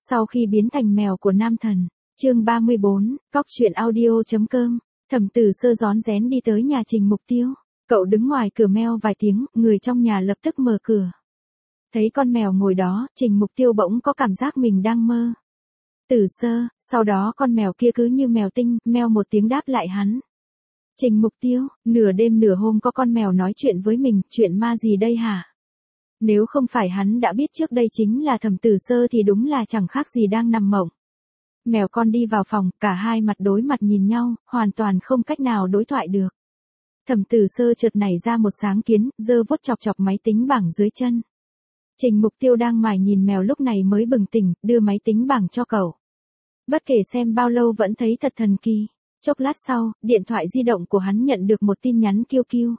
Sau khi biến thành mèo của nam thần, chương 34, cóc truyện audio.com, Thẩm Tử Sơ rón rén đi tới nhà Trình Mục Tiêu. Cậu đứng ngoài cửa meo vài tiếng, người trong nhà lập tức mở cửa. Thấy con mèo ngồi đó, Trình Mục Tiêu bỗng có cảm giác mình đang mơ. Tử Sơ, sau đó con mèo kia cứ như mèo tinh, meo một tiếng đáp lại hắn. Trình Mục Tiêu, nửa đêm nửa hôm có con mèo nói chuyện với mình, chuyện ma gì đây hả? Nếu không phải hắn đã biết trước đây chính là Thẩm Tử Sơ thì đúng là chẳng khác gì đang nằm mộng. Mèo con đi vào phòng, cả hai mặt đối mặt nhìn nhau, hoàn toàn không cách nào đối thoại được. Thẩm Tử Sơ chợt nảy ra một sáng kiến, giơ vuốt chọc chọc máy tính bảng dưới chân. Trình Mục Tiêu đang mải nhìn mèo lúc này mới bừng tỉnh, đưa máy tính bảng cho cậu. Bất kể xem bao lâu vẫn thấy thật thần kỳ. Chốc lát sau, điện thoại di động của hắn nhận được một tin nhắn kêu kêu.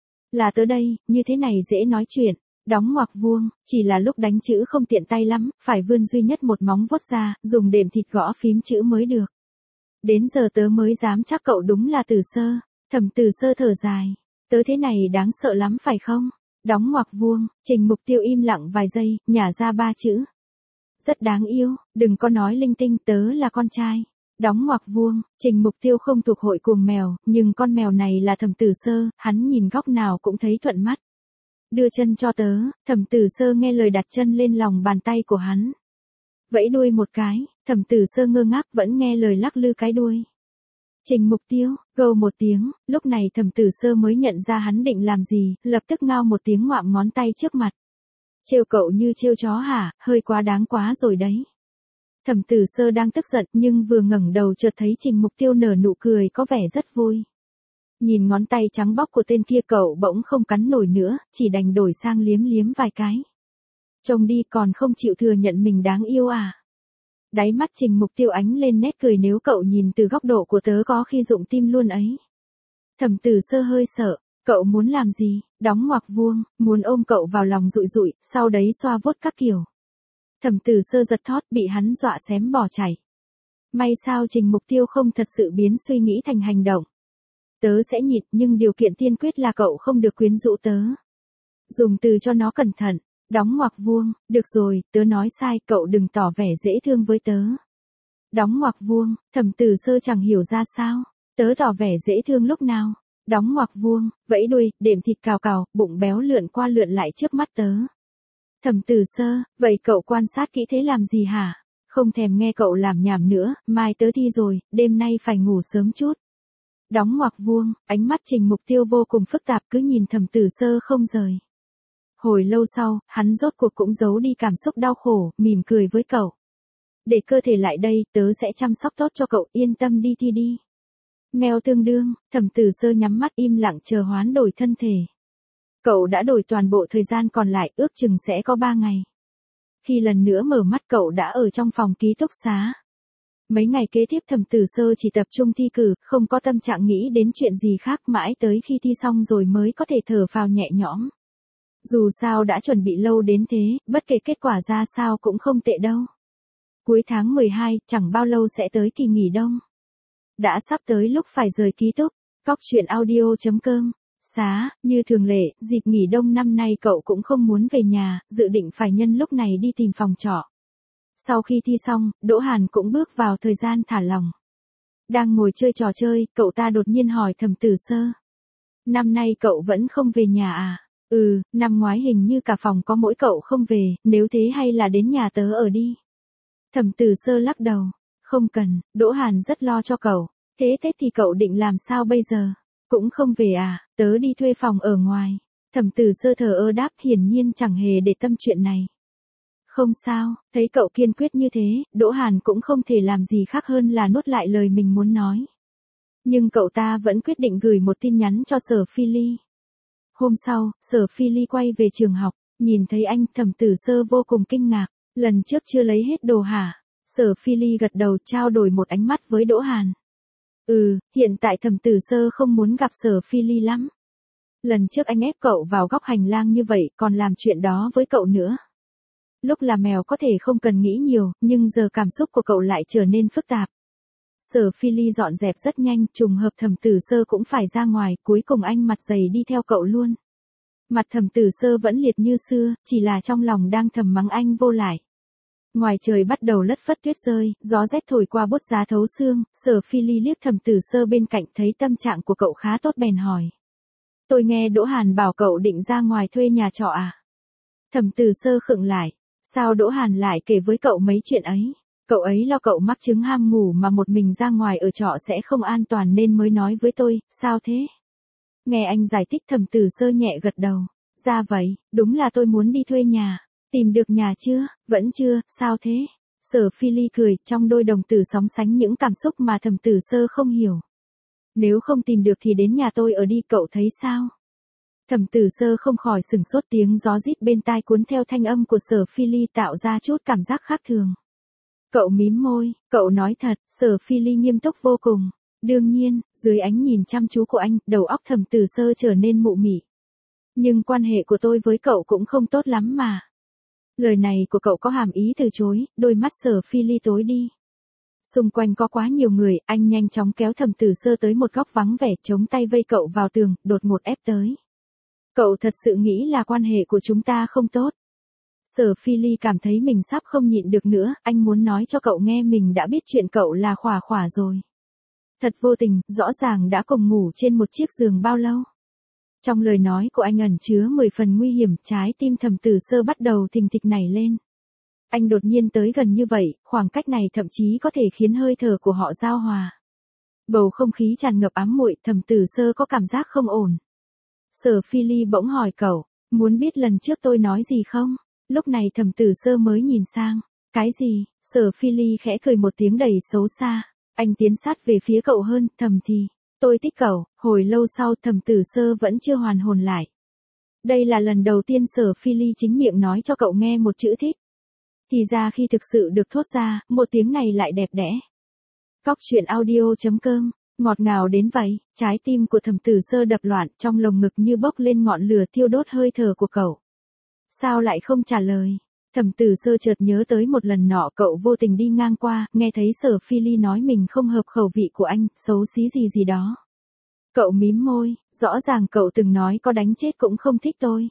Là tớ đây, như thế này dễ nói chuyện. Đóng ngoặc vuông, chỉ là lúc đánh chữ không tiện tay lắm, phải vươn duy nhất một móng vuốt ra, dùng đệm thịt gõ phím chữ mới được. Đến giờ tớ mới dám chắc cậu đúng là Tử Sơ. Thẩm Tử Sơ thở dài. Tớ thế này đáng sợ lắm phải không? Đóng ngoặc vuông, Trình Mục Tiêu im lặng vài giây, nhả ra 3 chữ. Rất đáng yêu, đừng có nói linh tinh, tớ là con trai. Đóng ngoặc vuông, Trình Mục Tiêu không thuộc hội cuồng mèo, nhưng con mèo này là Thẩm Tử Sơ, hắn nhìn góc nào cũng thấy thuận mắt. Đưa chân cho tớ, Thẩm Tử Sơ nghe lời đặt chân lên lòng bàn tay của hắn. Vẫy đuôi một cái, Thẩm Tử Sơ ngơ ngác vẫn nghe lời lắc lư cái đuôi. Trình Mục Tiêu, gâu một tiếng, lúc này Thẩm Tử Sơ mới nhận ra hắn định làm gì, lập tức ngao một tiếng ngoạm ngón tay trước mặt. Trêu cậu như trêu chó hả, hơi quá đáng quá rồi đấy. Thẩm Tử Sơ đang tức giận nhưng vừa ngẩng đầu chợt thấy Trình Mục Tiêu nở nụ cười có vẻ rất vui. Nhìn ngón tay trắng bóc của tên kia cậu bỗng không cắn nổi nữa, chỉ đành đổi sang liếm liếm vài cái. Trông đi còn không chịu thừa nhận mình đáng yêu à. Đáy mắt Trình Mục Tiêu ánh lên nét cười nếu cậu nhìn từ góc độ của tớ có khi rụng tim luôn ấy. Thẩm Tử Sơ hơi sợ, cậu muốn làm gì, đóng ngoặc vuông, muốn ôm cậu vào lòng dụi dụi, sau đấy xoa vuốt các kiểu. Thẩm Tử Sơ giật thót bị hắn dọa xém bỏ chảy. May sao Trình Mục Tiêu không thật sự biến suy nghĩ thành hành động. Tớ sẽ nhịn nhưng điều kiện tiên quyết là cậu không được quyến rũ tớ. Dùng từ cho nó cẩn thận, đóng ngoặc vuông, được rồi, tớ nói sai, cậu đừng tỏ vẻ dễ thương với tớ. Đóng ngoặc vuông, Thẩm Tử Sơ chẳng hiểu ra sao, tớ tỏ vẻ dễ thương lúc nào. Đóng ngoặc vuông, vẫy đuôi, đệm thịt cào cào, bụng béo lượn qua lượn lại trước mắt tớ. Thẩm Tử Sơ, vậy cậu quan sát kỹ thế làm gì hả? Không thèm nghe cậu làm nhảm nữa, mai tớ thi rồi, đêm nay phải ngủ sớm chút. Đóng ngoặc vuông, ánh mắt Trình Mục Tiêu vô cùng phức tạp cứ nhìn Thẩm Tử Sơ không rời. Hồi lâu sau, hắn rốt cuộc cũng giấu đi cảm xúc đau khổ, mỉm cười với cậu. Để cơ thể lại đây, tớ sẽ chăm sóc tốt cho cậu, yên tâm đi thi đi. Mèo tương đương, Thẩm Tử Sơ nhắm mắt im lặng chờ hoán đổi thân thể. Cậu đã đổi toàn bộ thời gian còn lại, ước chừng sẽ có 3 ngày. Khi lần nữa mở mắt cậu đã ở trong phòng ký túc xá. Mấy ngày kế tiếp Thẩm Tử Sơ chỉ tập trung thi cử, không có tâm trạng nghĩ đến chuyện gì khác mãi tới khi thi xong rồi mới có thể thở phào nhẹ nhõm. Dù sao đã chuẩn bị lâu đến thế, bất kể kết quả ra sao cũng không tệ đâu. Cuối tháng 12, chẳng bao lâu sẽ tới kỳ nghỉ đông. Đã sắp tới lúc phải rời ký túc, cóc truyện audio.com. Như thường lệ, dịp nghỉ đông năm nay cậu cũng không muốn về nhà, dự định phải nhân lúc này đi tìm phòng trọ. Sau khi thi xong, Đỗ Hàn cũng bước vào thời gian thả lỏng. Đang ngồi chơi trò chơi, cậu ta đột nhiên hỏi Thẩm Tử Sơ. Năm nay cậu vẫn không về nhà à? Năm ngoái hình như cả phòng có mỗi cậu không về, nếu thế hay là đến nhà tớ ở đi. Thẩm Tử Sơ lắc đầu. Không cần, Đỗ Hàn rất lo cho cậu. Thế Tết thì cậu định làm sao bây giờ? Cũng không về à, tớ đi thuê phòng ở ngoài. Thẩm Tử Sơ thờ ơ đáp hiển nhiên chẳng hề để tâm chuyện này. Không sao, thấy cậu kiên quyết như thế, Đỗ Hàn cũng không thể làm gì khác hơn là nuốt lại lời mình muốn nói. Nhưng cậu ta vẫn quyết định gửi một tin nhắn cho Sở Phi Ly. Hôm sau, Sở Phi Ly quay về trường học, nhìn thấy anh, Thẩm Tử Sơ vô cùng kinh ngạc, lần trước chưa lấy hết đồ hả? Sở Phi Ly gật đầu trao đổi một ánh mắt với Đỗ Hàn. Hiện tại Thẩm Tử Sơ không muốn gặp Sở Phi Ly lắm. Lần trước anh ép cậu vào góc hành lang như vậy còn làm chuyện đó với cậu nữa. Lúc là mèo có thể không cần nghĩ nhiều, nhưng giờ cảm xúc của cậu lại trở nên phức tạp. Sở Phi Ly dọn dẹp rất nhanh, trùng hợp Thẩm Tử Sơ cũng phải ra ngoài, cuối cùng anh mặt dày đi theo cậu luôn. Mặt Thẩm Tử Sơ vẫn liệt như xưa, chỉ là trong lòng đang thầm mắng anh vô lại. Ngoài trời bắt đầu lất phất tuyết rơi, gió rét thổi qua bốt giá thấu xương, Sở Phi Ly liếc Thẩm Tử Sơ bên cạnh thấy tâm trạng của cậu khá tốt bèn hỏi. Tôi nghe Đỗ Hàn bảo cậu định ra ngoài thuê nhà trọ à? Thẩm Tử Sơ khựng lại. Sao Đỗ Hàn lại kể với cậu mấy chuyện ấy? Cậu ấy lo cậu mắc chứng ham ngủ mà một mình ra ngoài ở trọ sẽ không an toàn nên mới nói với tôi, sao thế? Nghe anh giải thích Thẩm Tử Sơ nhẹ gật đầu. Ra vậy, đúng là tôi muốn đi thuê nhà. Tìm được nhà chưa? Vẫn chưa, sao thế? Sở Phi Ly cười, trong đôi đồng tử sóng sánh những cảm xúc mà Thẩm Tử Sơ không hiểu. Nếu không tìm được thì đến nhà tôi ở đi, cậu thấy sao? Thẩm Tử Sơ không khỏi sừng sốt, tiếng gió rít bên tai cuốn theo thanh âm của Sở Phi Ly tạo ra chút cảm giác khác thường. Cậu mím môi, cậu nói thật, Sở Phi Ly nghiêm túc vô cùng. Đương nhiên, dưới ánh nhìn chăm chú của anh, đầu óc Thẩm Tử Sơ trở nên mụ mị. Nhưng quan hệ của tôi với cậu cũng không tốt lắm mà. Lời này của cậu có hàm ý từ chối, đôi mắt Sở Phi Ly tối đi. Xung quanh có quá nhiều người, anh nhanh chóng kéo Thẩm Tử Sơ tới một góc vắng vẻ, chống tay vây cậu vào tường, đột ngột ép tới. Cậu thật sự nghĩ là quan hệ của chúng ta không tốt. Sở Phi Ly cảm thấy mình sắp không nhịn được nữa, anh muốn nói cho cậu nghe mình đã biết chuyện cậu là khỏa khỏa rồi. Thật vô tình, rõ ràng đã cùng ngủ trên một chiếc giường bao lâu. Trong lời nói của anh ẩn chứa 10 phần nguy hiểm, trái tim Thẩm Tử Sơ bắt đầu thình thịch nảy lên. Anh đột nhiên tới gần như vậy, khoảng cách này thậm chí có thể khiến hơi thở của họ giao hòa. Bầu không khí tràn ngập ám muội, Thẩm Tử Sơ có cảm giác không ổn. Sở Phi Ly bỗng hỏi cậu, muốn biết lần trước tôi nói gì không? Lúc này Thẩm Tử Sơ mới nhìn sang. Cái gì? Sở Phi Ly khẽ cười một tiếng đầy xấu xa. Anh tiến sát về phía cậu hơn, thầm thì. Tôi thích cậu. Hồi lâu sau Thẩm Tử Sơ vẫn chưa hoàn hồn lại. Đây là lần đầu tiên Sở Phi Ly chính miệng nói cho cậu nghe một chữ thích. Thì ra khi thực sự được thốt ra, một tiếng này lại đẹp đẽ. Cóc truyện audio.com, ngọt ngào đến vậy, trái tim của Thẩm Tử Sơ đập loạn, trong lồng ngực như bốc lên ngọn lửa thiêu đốt hơi thở của cậu. Sao lại không trả lời? Thẩm Tử Sơ chợt nhớ tới một lần nọ cậu vô tình đi ngang qua, nghe thấy Sở Phi Ly nói mình không hợp khẩu vị của anh, xấu xí gì gì đó. Cậu mím môi, rõ ràng cậu từng nói có đánh chết cũng không thích tôi.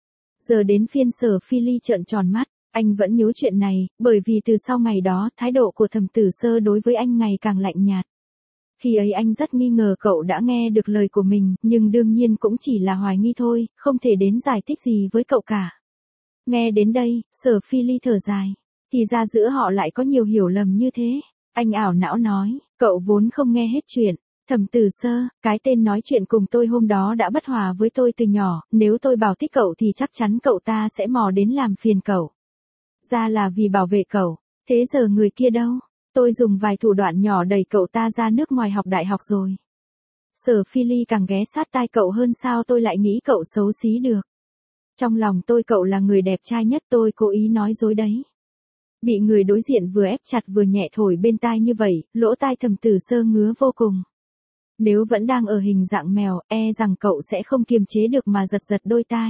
Giờ đến phiên Sở Phi Ly trợn tròn mắt, anh vẫn nhớ chuyện này, bởi vì từ sau ngày đó, thái độ của Thẩm Tử Sơ đối với anh ngày càng lạnh nhạt. Khi ấy anh rất nghi ngờ cậu đã nghe được lời của mình, nhưng đương nhiên cũng chỉ là hoài nghi thôi, không thể đến giải thích gì với cậu cả. Nghe đến đây, Sở Phi Ly thở dài. Thì ra giữa họ lại có nhiều hiểu lầm như thế. Anh ảo não nói, cậu vốn không nghe hết chuyện. Thẩm Tử Sơ, cái tên nói chuyện cùng tôi hôm đó đã bất hòa với tôi từ nhỏ, nếu tôi bảo thích cậu thì chắc chắn cậu ta sẽ mò đến làm phiền cậu. Ra là vì bảo vệ cậu, thế giờ người kia đâu? Tôi dùng vài thủ đoạn nhỏ đẩy cậu ta ra nước ngoài học đại học rồi. Sở Phi Ly càng ghé sát tai cậu hơn, sao tôi lại nghĩ cậu xấu xí được. Trong lòng tôi cậu là người đẹp trai nhất, tôi cố ý nói dối đấy. Bị người đối diện vừa ép chặt vừa nhẹ thổi bên tai như vậy, lỗ tai Thẩm Tử Sơ ngứa vô cùng. Nếu vẫn đang ở hình dạng mèo, e rằng cậu sẽ không kiềm chế được mà giật giật đôi tai.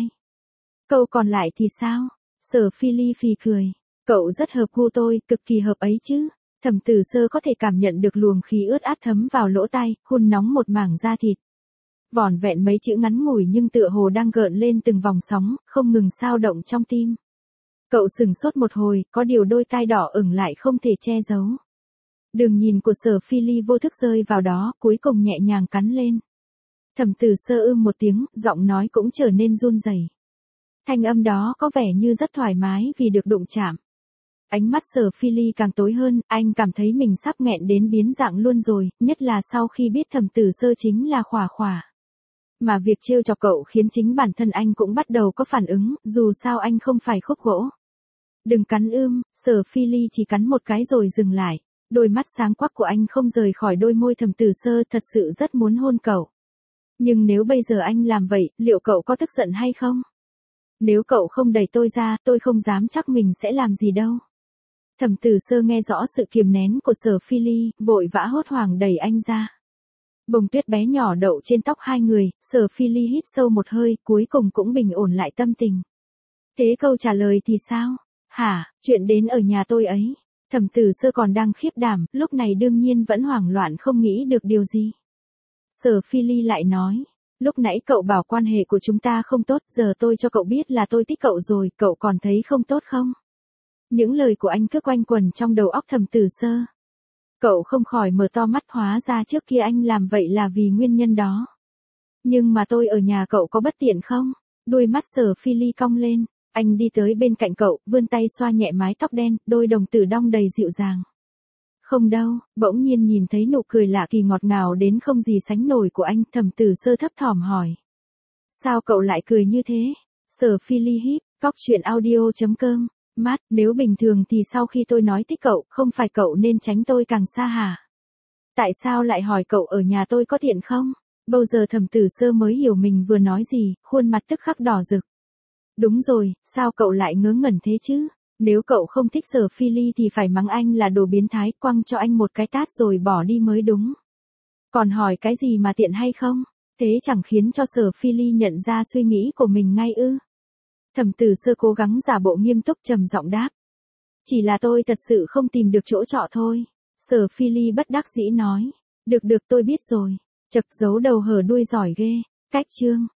Câu còn lại thì sao? Sở Phi Ly phì cười. Cậu rất hợp gu tôi, cực kỳ hợp ấy chứ. Thẩm Tử Sơ có thể cảm nhận được luồng khí ướt át thấm vào lỗ tai, hun nóng một mảng da thịt. Vỏn vẹn mấy chữ ngắn ngủi nhưng tựa hồ đang gợn lên từng vòng sóng, không ngừng xao động trong tim. Cậu sừng sốt một hồi, có điều đôi tai đỏ ửng lại không thể che giấu. Đường nhìn của Sở Phi Ly vô thức rơi vào đó, cuối cùng nhẹ nhàng cắn lên. Thẩm Tử Sơ một tiếng, giọng nói cũng trở nên run rẩy. Thanh âm đó có vẻ như rất thoải mái vì được đụng chạm. Ánh mắt Sở Phi Ly càng tối hơn, anh cảm thấy mình sắp nghẹn đến biến dạng luôn rồi, nhất là sau khi biết Thẩm Tử Sơ chính là khỏa khỏa. Mà việc trêu chọc cậu khiến chính bản thân anh cũng bắt đầu có phản ứng, dù sao anh không phải khúc gỗ. Đừng cắn Sở Phi Ly chỉ cắn một cái rồi dừng lại. Đôi mắt sáng quắc của anh không rời khỏi đôi môi Thẩm Tử Sơ, thật sự rất muốn hôn cậu. Nhưng nếu bây giờ anh làm vậy, liệu cậu có tức giận hay không? Nếu cậu không đẩy tôi ra, tôi không dám chắc mình sẽ làm gì đâu. Thẩm Tử Sơ nghe rõ sự kiềm nén của Sở Phi Ly, vội vã hốt hoảng đẩy anh ra. Bông tuyết bé nhỏ đậu trên tóc hai người, Sở Phi Ly hít sâu một hơi, cuối cùng cũng bình ổn lại tâm tình. Thế câu trả lời thì sao? Hả, chuyện đến ở nhà tôi ấy. Thẩm Tử Sơ còn đang khiếp đảm, lúc này đương nhiên vẫn hoảng loạn không nghĩ được điều gì. Sở Phi Ly lại nói, lúc nãy cậu bảo quan hệ của chúng ta không tốt, giờ tôi cho cậu biết là tôi thích cậu rồi, cậu còn thấy không tốt không? Những lời của anh cứ quanh quẩn trong đầu óc Thẩm Tử Sơ. Cậu không khỏi mở to mắt, hóa ra trước kia anh làm vậy là vì nguyên nhân đó. Nhưng mà tôi ở nhà cậu có bất tiện không? Đuôi mắt Sở Phi Ly cong lên, anh đi tới bên cạnh cậu, vươn tay xoa nhẹ mái tóc đen, đôi đồng tử đong đầy dịu dàng. Không đâu, bỗng nhiên nhìn thấy nụ cười lạ kỳ ngọt ngào đến không gì sánh nổi của anh, Thẩm Tử Sơ thấp thỏm hỏi. Sao cậu lại cười như thế? Sở Phi Ly híp, cóc truyện audio.com. Mát, nếu bình thường thì sau khi tôi nói thích cậu, không phải cậu nên tránh tôi càng xa hả? Tại sao lại hỏi cậu ở nhà tôi có tiện không? Bao giờ Thẩm Tử Sơ mới hiểu mình vừa nói gì, khuôn mặt tức khắc đỏ rực. Đúng rồi, sao cậu lại ngớ ngẩn thế chứ? Nếu cậu không thích Sở Phi Ly thì phải mắng anh là đồ biến thái, quăng cho anh một cái tát rồi bỏ đi mới đúng. Còn hỏi cái gì mà tiện hay không? Thế chẳng khiến cho Sở Phi Ly nhận ra suy nghĩ của mình ngay ư? Thẩm Tử Sơ cố gắng giả bộ nghiêm túc trầm giọng đáp. Chỉ là tôi thật sự không tìm được chỗ trọ thôi. Sở Phi Ly bất đắc dĩ nói. Được tôi biết rồi. Chật giấu đầu hở đuôi giỏi ghê. Cách chương.